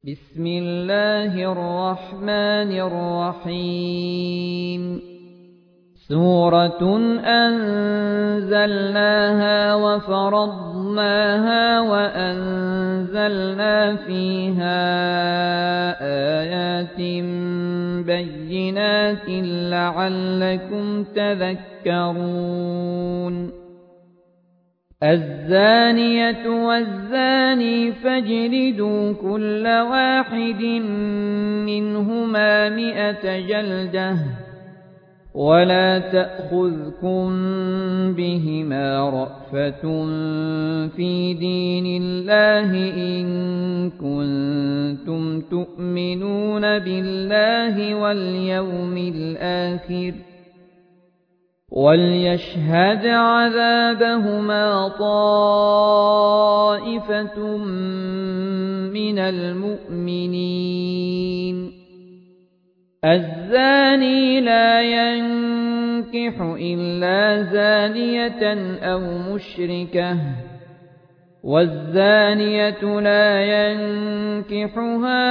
بسم الله الرحمن الرحيم سورة أنزلناها وفرضناها وأنزلنا فيها آيات بينات لعلكم تذكرون الزانية والزاني فاجلدوا كل واحد منهما 100 جلدة ولا تأخذكم بهما رأفة في دين الله إن كنتم تؤمنون بالله واليوم الآخر وليشهد عذابهما طائفة من المؤمنين الزاني لا ينكح إلا زانية أو مشركة والزانية لا ينكحها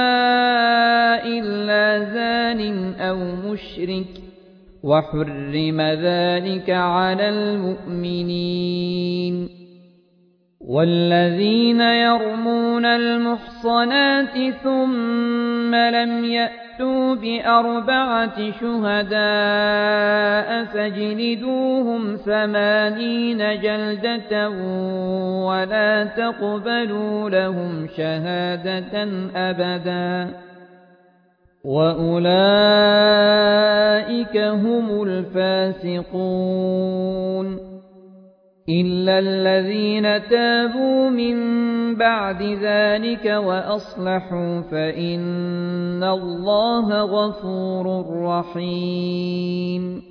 إلا زان أو مشرك وحرم ذلك على المؤمنين والذين يرمون المحصنات ثم لم يأتوا ب4 شهداء فاجلدوهم 80 جلدة ولا تقبلوا لهم شهادة أبدا وأولئك هم الفاسقون إلا الذين تابوا من بعد ذلك وأصلحوا فإن الله غفور رحيم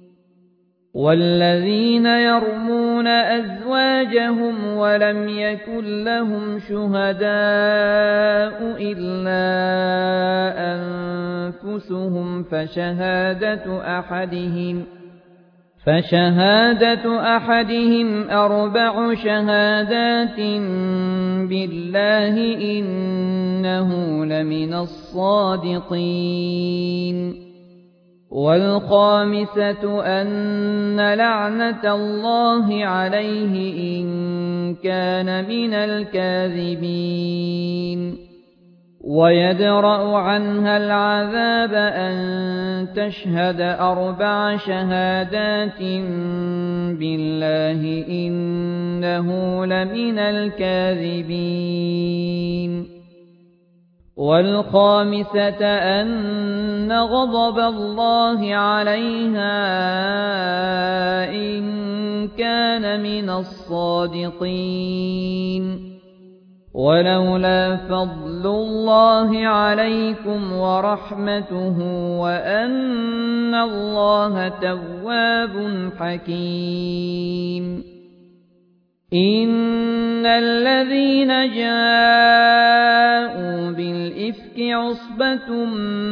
والذين يرمون أزواجهم ولم يكن لهم شهداء إلا أنفسهم فشهادة أحدهم 4 شهادات بالله إنه لمن الصادقين والخامسة أن لعنة الله عليه إن كان من الكاذبين ويدرأ عنها العذاب أن تشهد 4 شهادات بالله إنه لمن الكاذبين والخامسة أن غضب الله عليها إن كان من الصادقين ولولا فضل الله عليكم ورحمته وأن الله تواب حكيم إن الذين جاءوا بالإفك عصبة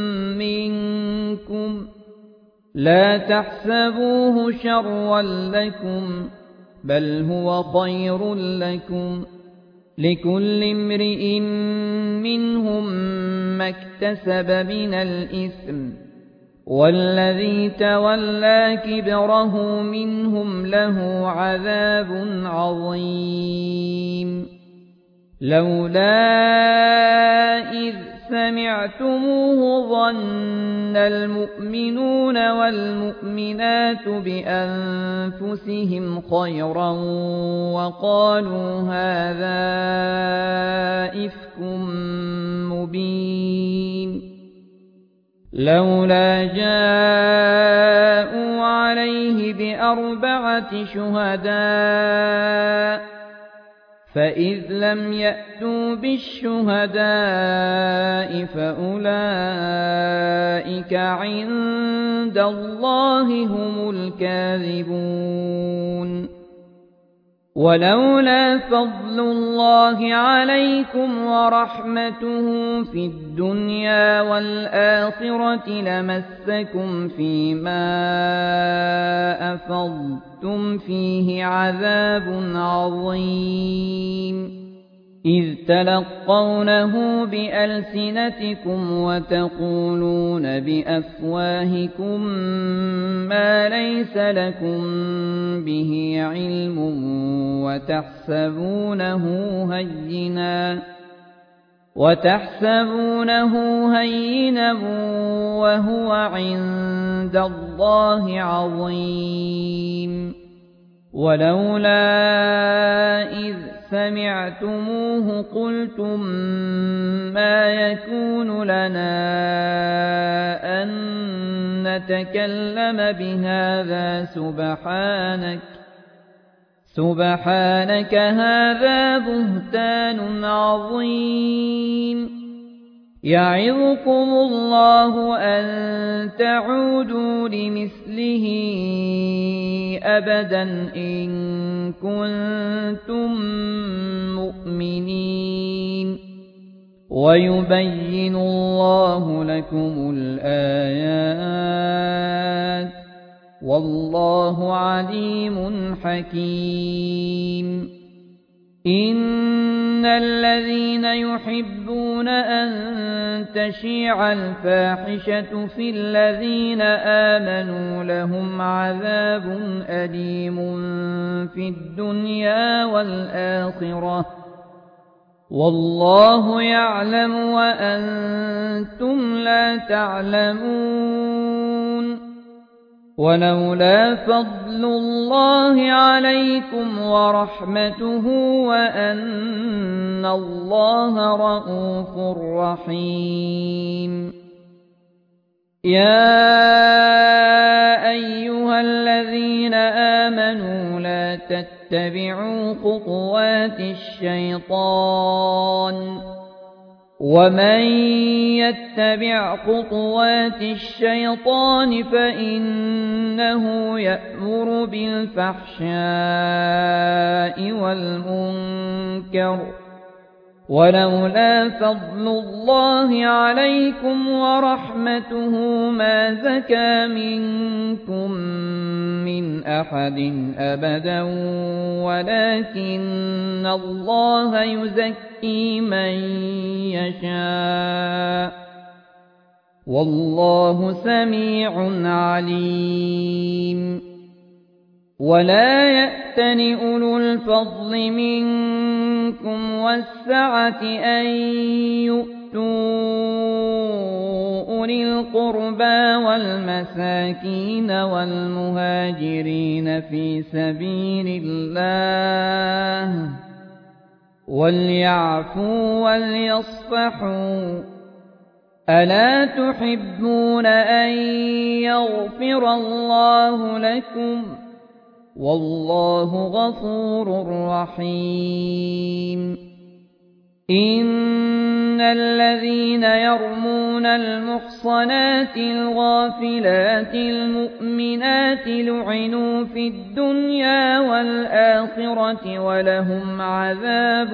منكم لا تحسبوه شرا لكم بل هو خير لكم لكل امرئ منهم ما اكتسب من الإثم والذي تولى كبره منهم له عذاب عظيم لولا إذ سمعتموه ظن المؤمنون والمؤمنات بأنفسهم خيرا وقالوا هذا إفك مبين لولا جاءوا عليه ب4 شهداء فإذ لم يأتوا بالشهداء فأولئك عند الله هم الكاذبون ولولا فضل الله عليكم ورحمته في الدنيا والآخرة لمسكم فيما أفضتم فيه عذاب عظيم إذ تلقونه بألسنتكم وتقولون بأفواهكم ما ليس لكم به علم وتحسبونه هينا وهو عند الله عظيم ولولا إذ سمعتموه قلتم ما يكون لنا أن نتكلم بهذا سبحانك هذا بهتان عظيم يعظكم الله أن تعودوا لمثله أبدا إن كنتم مؤمنين ويبين الله لكم الآيات والله عليم حكيم إن الذين يحبون أن تشيع الفاحشة في الذين آمنوا لهم عذاب أليم في الدنيا والآخرة والله يعلم وأنتم لا تعلمون ولولا فضل الله عليكم ورحمته وأن الله رءوف رحيم يا أيها الذين آمنوا لا تتبعوا خطوات الشيطان ومن يتبع خطوات الشيطان فإنه يأمر بالفحشاء والمنكر ولولا فضل الله عليكم ورحمته ما زكى منكم من أحد أبدا ولكن الله يزكي من يشاء والله سميع عليم ولا يأتل أولو الفضل منكم والسعة أن يؤتوا أولي القربى والمساكين والمهاجرين في سبيل الله وليعفوا وليصفحوا ألا تحبون أن يغفر الله لكم والله غفور رحيم إن الذين يرمون المحصنات الغافلات المؤمنات لعنوا في الدنيا والآخرة ولهم عذاب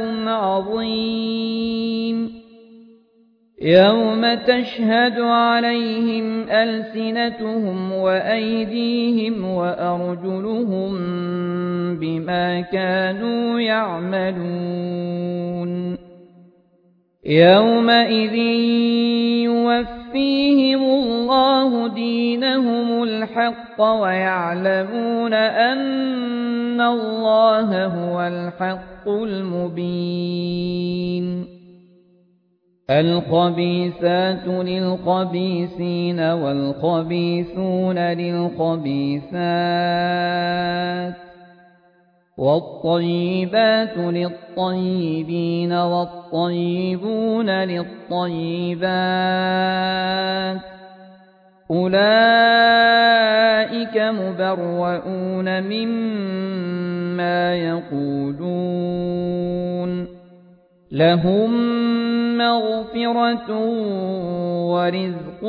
عظيم يوم تشهد عليهم ألسنتهم وأيديهم وأرجلهم بما كانوا يعملون يومئذ يوفيهم الله دينهم الحق ويعلمون أن الله هو الحق المبين الخبيثات للخبيثين والخبيثون للخبيثات والطيبات للطيبين والطيبون للطيبات أولئك مبرؤون مما يقولون لهم مغفرة ورزق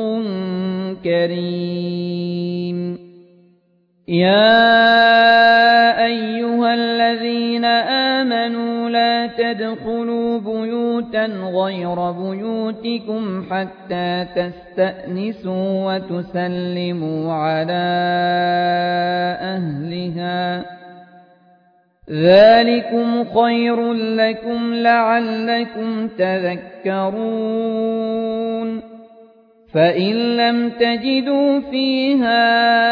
كريم يا أيها الذين آمنوا لا تدخلوا بيوتا غير بيوتكم حتى تستأنسوا وتسلموا على أهلها ذلكم خير لكم لعلكم تذكرون فإن لم تجدوا فيها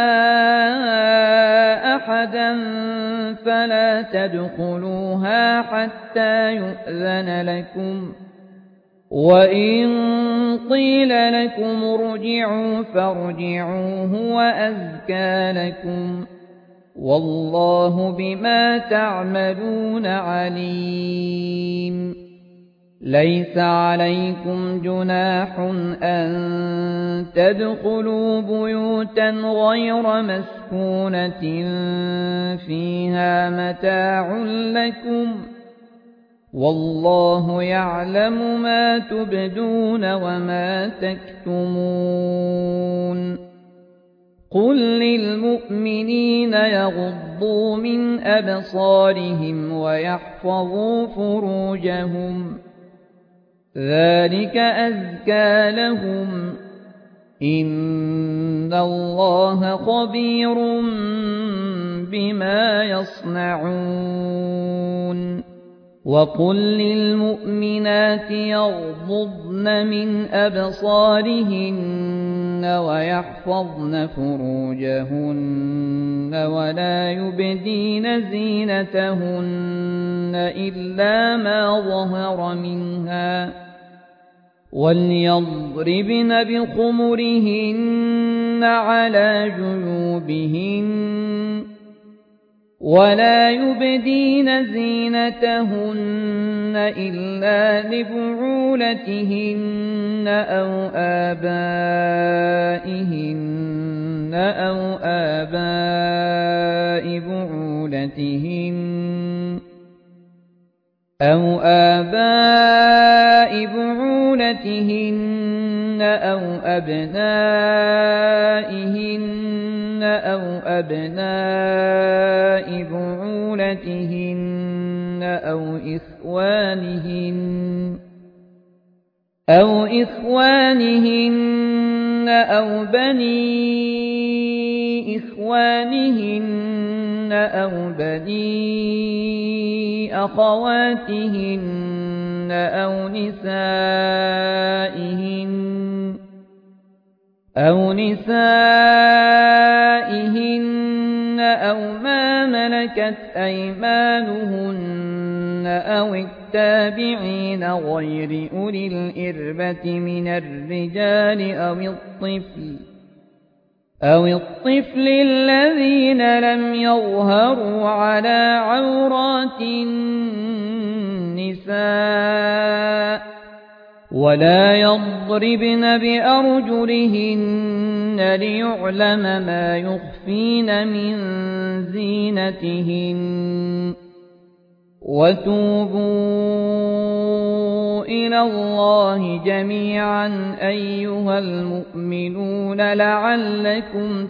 أحدا فلا تدخلوها حتى يؤذن لكم وإن قيل لكم ارجعوا فارجعوا هو أزكى لكم والله بما تعملون عليم ليس عليكم جناح أن تدخلوا بيوتا غير مسكونة فيها متاع لكم والله يعلم ما تبدون وما تكتمون قل للمؤمنين يغضوا من أبصارهم ويحفظوا فروجهم ذلك أزكى لهم إن الله خبير بما يصنعون وقل للمؤمنات يغضضن من أبصارهن ويحفظن فروجهن ولا يبدين زينتهن إلا ما ظهر منها وليضربن بخمرهن على جيوبهن ولا يبدين زينتهن إلا لبعولتهن أو آبائهن أو آباء بعولتهن أو أبنائهن أو أبناء بعولتهن أو إخوانهن أو بني إخوانهن أو بني أخواتهن أو نسائهن أو ما ملكت أيمانهن أو التابعين غير أولي الإربة من الرجال أو الطفل الذين لم يظهروا على عورات النساء ولا يضربن بأرجلهن ليعلم ما يخفين من زينتهن وتوبوا إلى الله جميعا أيها المؤمنون لعلكم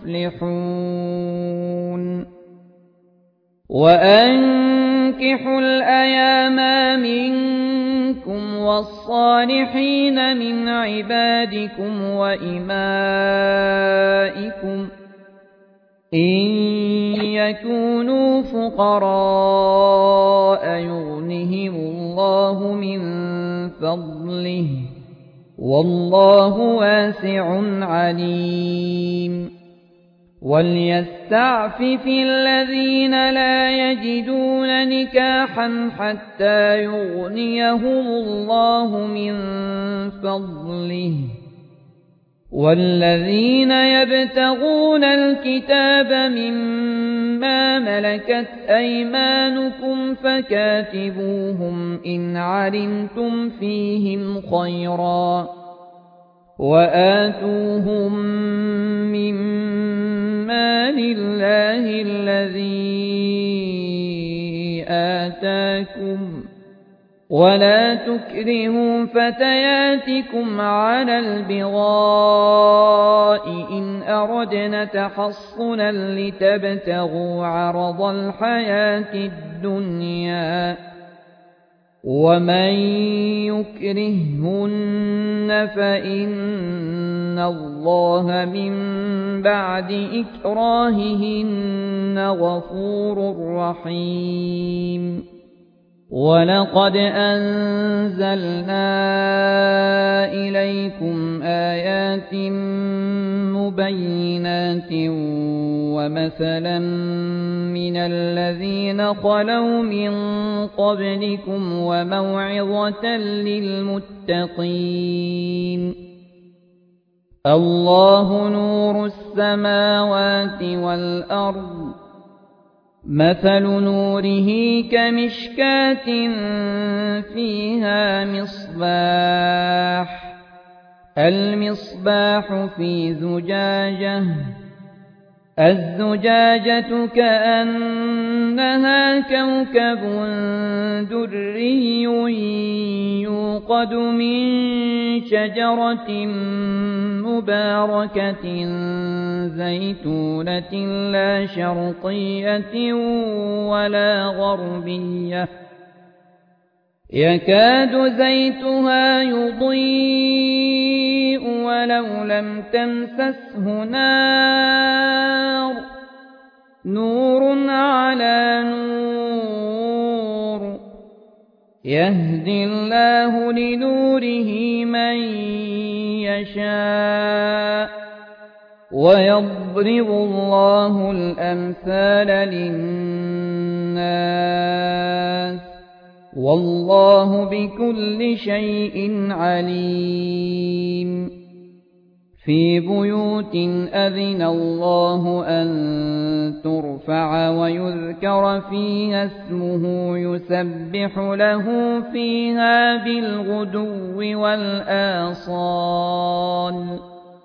تفلحون وأنكحوا الأيام منكم والصالحين من عبادكم وإمائكم إن يكونوا فقراء يغنهم الله من فضله والله واسع عليم وليستعفف الذين لا يجدون نكاحا حتى يغنيهم الله من فضله والذين يبتغون الكتاب مما ملكت أيمانكم فكاتبوهم إن علمتم فيهم خيرا وآتوهم مما لله الذي آتاكم ولا تكرهوا فتياتكم على البغاء إن أردنا تحصنا لتبتغوا عرض الحياة الدنيا ومن يكرههن فإن الله من بعد إكراههن غفور رحيم ولقد أنزلنا إليكم آيات مبينات ومثلا من الذين خلوا من قبلكم وموعظة للمتقين الله نور السماوات والأرض مثل نوره كمشكاة فيها مصباح المصباح في زجاجة الزجاجة كأنها كوكب دري يوقد من شجرة مباركة زيتونة لا شرقية ولا غربية يكاد زيتها يضيء ولو لم تمسسه نار نور على نور يهدي الله لنوره من يشاء ويضرب الله الأمثال للناس والله بكل شيء عليم في بيوت أذن الله أن ترفع ويذكر فيها اسمه يسبح له فيها بالغدو والآصال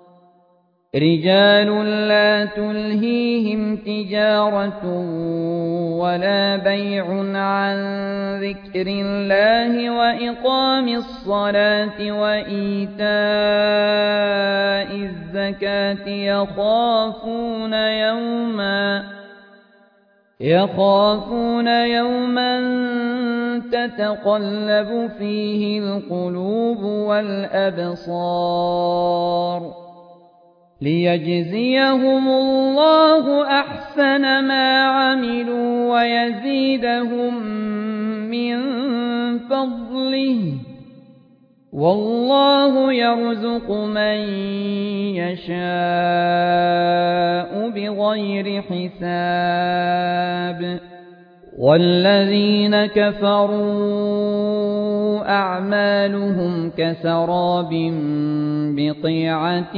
رجال لا تلهيهم تجارة ولا بيع عن ذكر الله وإقام الصلاة وإيتاء الزكاة يخافون يوما تتقلب فيه القلوب والأبصار ليجزيهم الله أحسن ما عملوا ويزيدهم من فضله والله يرزق من يشاء بغير حساب والذين كفروا أعمالهم كسراب بقيعة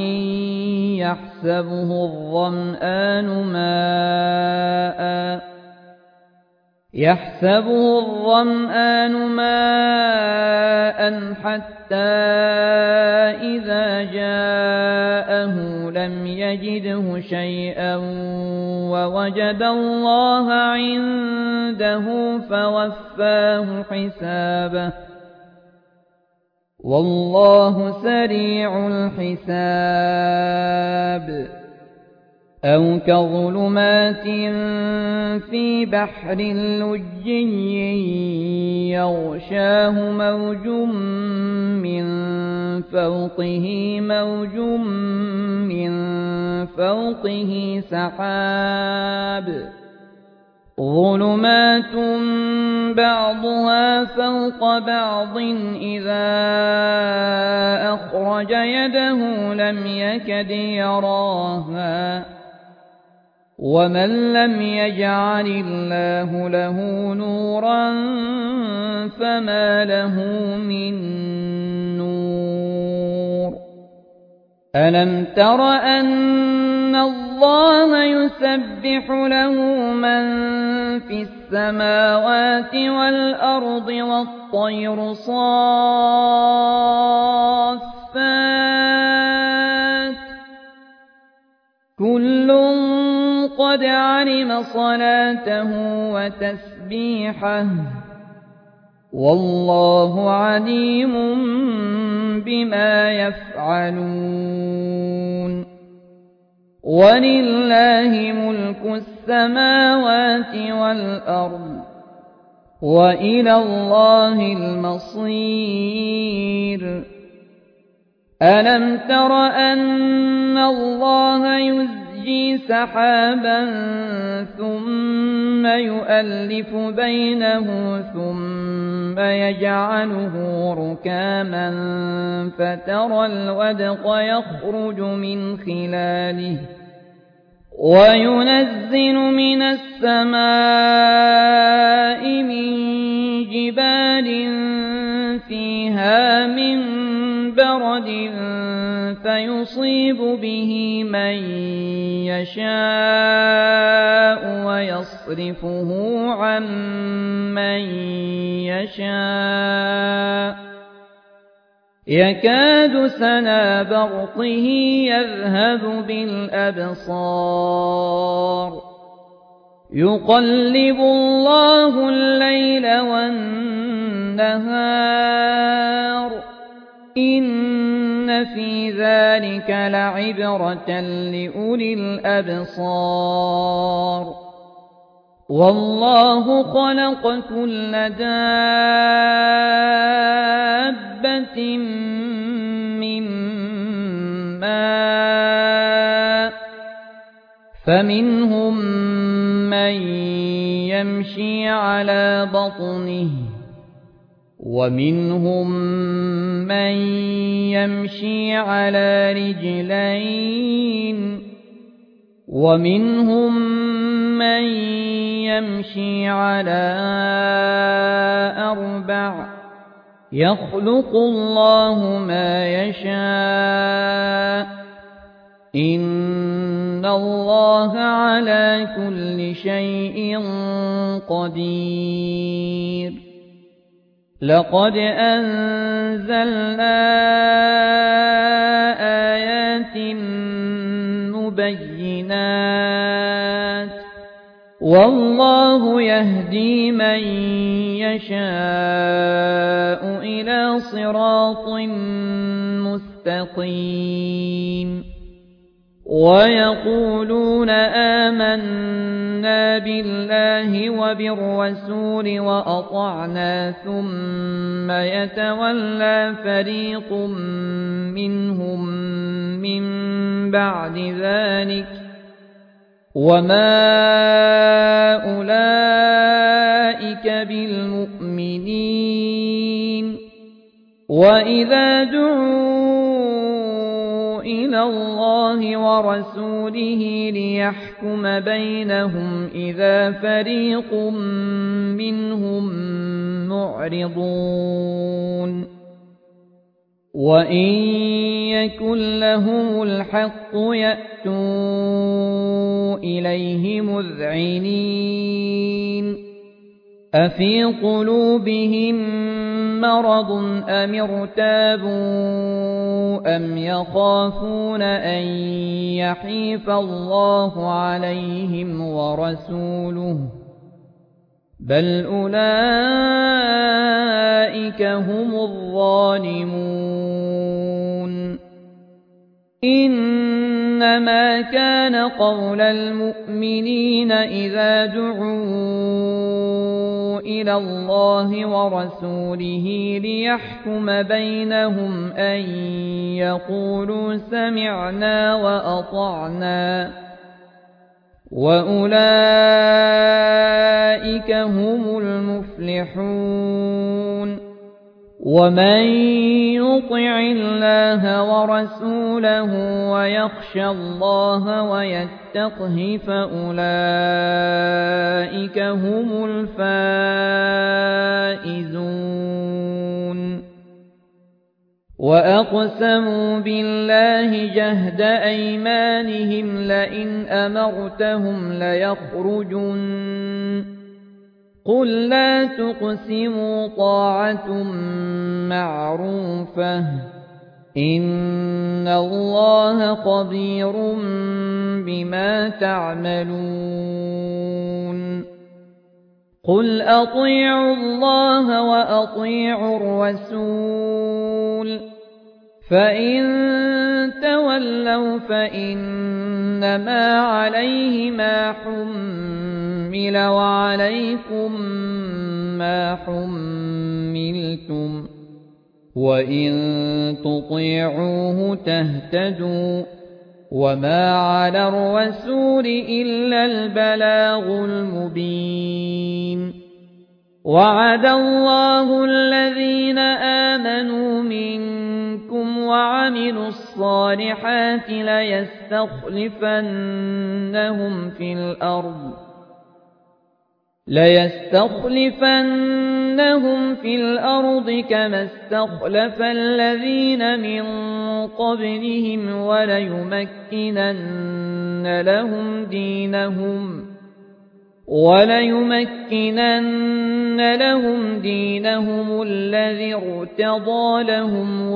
يحسبه الظمآن ماء حتى إذا جاءه لم يجده شيئا ووجد الله عنده فوفاه حسابه والله سريع الحساب أو كظلمات في بحر لجي يغشاه موج من فوقه سحاب ظلمات بعضها فوق بعض إذا أخرج يده لم يكد يراها ومن لم يجعل الله له نورا فما له من نور ألم تر أن الله يسبح له من في السماوات والأرض والطير صافات كل قد علم صلاته وتسبيحه والله عليم بما يفعلون ولله ملك السماوات والأرض وإلى الله المصير. ألم تر أن الله يزجي سحابا ثم يؤلف بينه ثم يجعله ركاما فترى الودق يخرج من خلاله وينزل من السماء من جبال فيها من برد فيصيب به من يشاء ويصرفه عن من يشاء يكاد سنا برقه يذهب بالأبصار يقلب الله الليل والنهار إن في ذلك لعبرة لأولي الأبصار. والله خلق كل دابة من ماء فمنهم من يمشي على بطنه ومنهم من يمشي على رجلين ومنهم من يمشي على أربع يخلق الله ما يشاء إن الله على كل شيء قدير. لقد أنزلنا آيات مبينات والله يهدي من يشاء إلى صراط مستقيم. ويقولون آمنا بالله وبالرسول وأطعنا ثم يتولى فريق منهم من بعد ذلك وما أولئك بالمؤمنين. وإذا دعوا إلى الله ورسوله ليحكم بينهم إذا فريق منهم معرضون. وإن يكن لهم الحق يأتوا إليه مذعنين. أفي قلوبهم مرض أم ارتابوا أم يخافون أن يحيف الله عليهم ورسوله بل أولئك هم الظالمون. إنما كان قول المؤمنين إذا دعوا إلى الله ورسوله ليحكم بينهم أن يقولوا سمعنا وأطعنا وأولئك هم المفلحون. ومن يطع الله ورسوله ويخشى الله ويتقه فأولئك هم الفائزون. وأقسموا بالله جهد أيمانهم لئن أمرتهم ليخرجن قل لا تقسموا طاعة معروفة إن الله خبير بما تعملون. قل أطيعوا الله وأطيعوا الرسول فإن تولوا فإنما عليه ما حمل وعليكم ما حملتم وإن تطيعوه تهتدوا وما على الرسول إلا البلاغ المبين وعد الله الذين آمنوا منكم وعملوا الصالحات ليستخلفنهم في الأرض كما استخلف الذين من قبلهم وليمكنن لهم دينهم الذي ارتضى لهم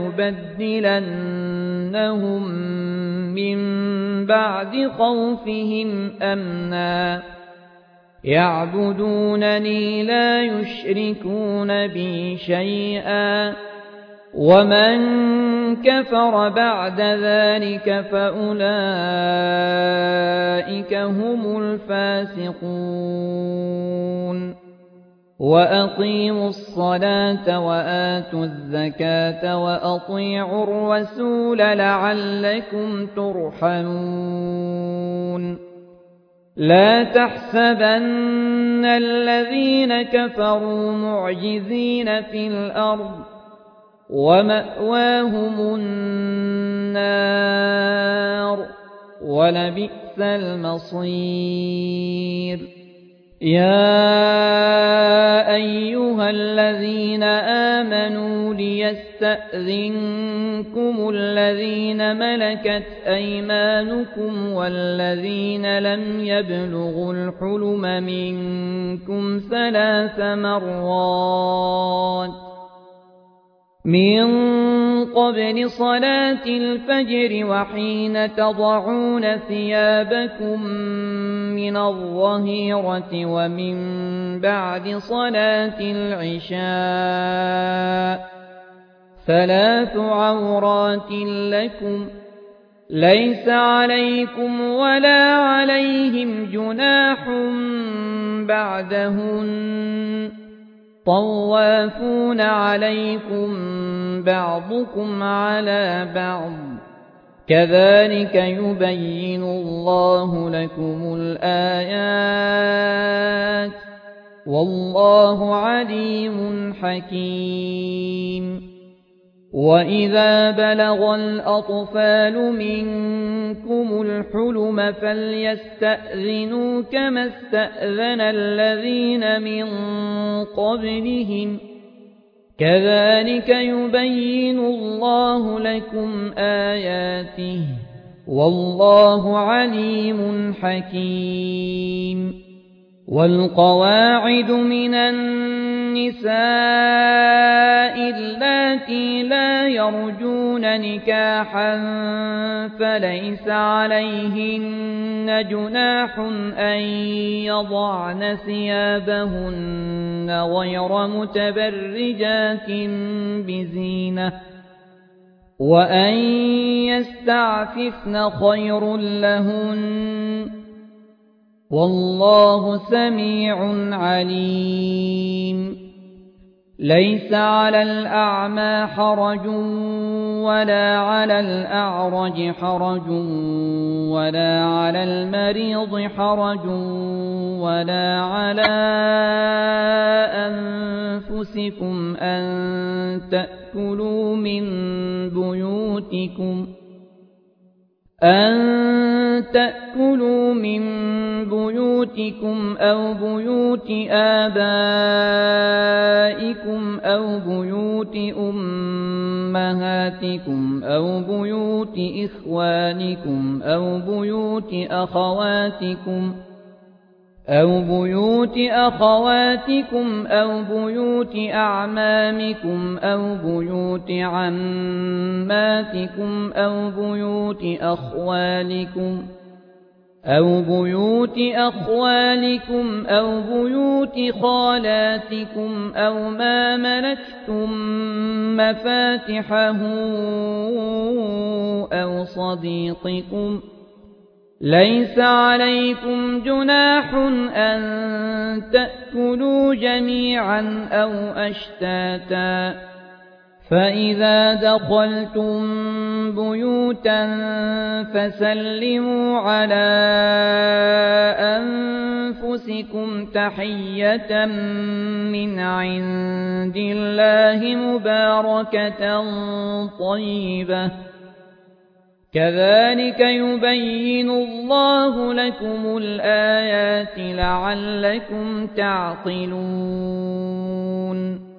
وليبدلنهم من بعد خوفهم أمنا يعبدونني لا يشركون بي شيئا ومن كفر بعد ذلك فأولئك هم الفاسقون وأقيموا الصلاة وآتوا الزكاة وأطيعوا الرسول لعلكم ترحمون لا تحسبن الذين كفروا معجزين في الأرض ومأواهم النار ولبئس المصير يا أيها الذين آمنوا ليستأذنكم الذين ملكت أيمانكم والذين لم يبلغوا الحلم منكم 3 مرات من قبل صلاة الفجر وحين تضعون ثيابكم من الظهيرة ومن بعد صلاة العشاء 3 عورات لكم ليس عليكم ولا عليهم جناح بعدهن طوافون عليكم بعضكم على بعض كذلك يبين الله لكم الآيات والله عليم حكيم وإذا بلغ الأطفال منكم الحلم فليستأذنوا كما استأذن الذين من قبلهم كذلك يبين الله لكم آياته والله عليم حكيم والقواعد من النساء اللاتي لا يرجون نكاحا فليس عليهن جناح أن يضعن ثيابهن غير متبرجات بزينة وأن يستعففن خير لهن والله سميع عليم ليس على الأعمى حرج ولا على الأعرج حرج ولا على المريض حرج ولا على أنفسكم أن تأكلوا من بيوتكم أو بيوت آبائكم أو بيوت أمهاتكم أو بيوت إخوانكم أو بيوت أخواتكم أو بيوت أعمامكم أو بيوت عماتكم أو بيوت أخوالكم أو بيوت خالاتكم أو ما ملكتم مفاتحه ليس عليكم جناح أن تأكلوا جميعا أو أشتاتا فإذا دخلتم بيوتا فسلموا على أنفسكم تحية من عند الله مباركة طيبة كذلك يبين الله لكم الآيات لعلكم تعقلون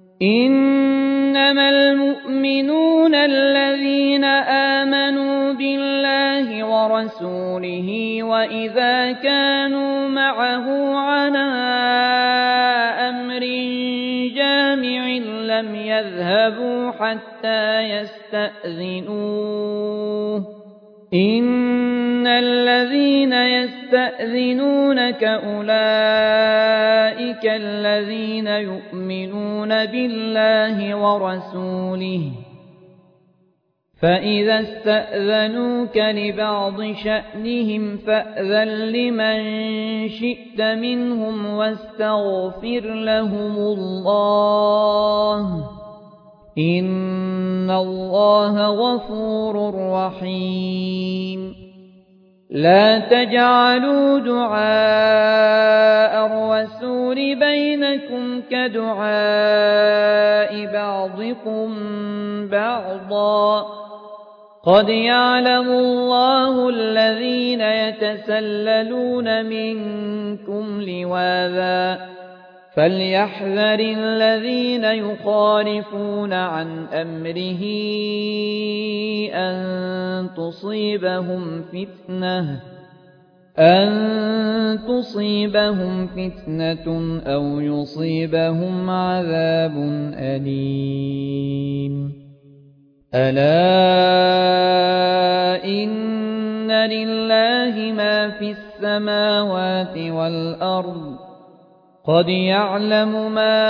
إنما المؤمنون الذين آمنوا بالله ورسوله وإذا كانوا معه على أمر جامع لم يذهبوا حتى يستأذنوه إن الذين يستأذنونك أولئك الذين يؤمنون بالله ورسوله فإذا استأذنوك لبعض شأنهم فأذن لمن شئت منهم واستغفر لهم الله إن الله غفور رحيم لا تجعلوا دعاء الرسول بينكم كدعاء بعضكم بعضا قد يعلم الله الذين يتسللون منكم لواذا فليحذر الذين يخالفون عن أمره أن تصيبهم فتنة أو يصيبهم عذاب أليم ألا إن لله ما في السماوات والأرض قد يعلم ما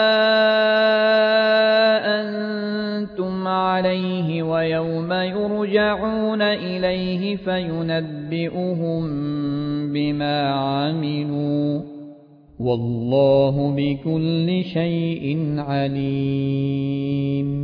أنتم عليه ويوم يرجعون إليه فينبئهم بما عملوا والله بكل شيء عليم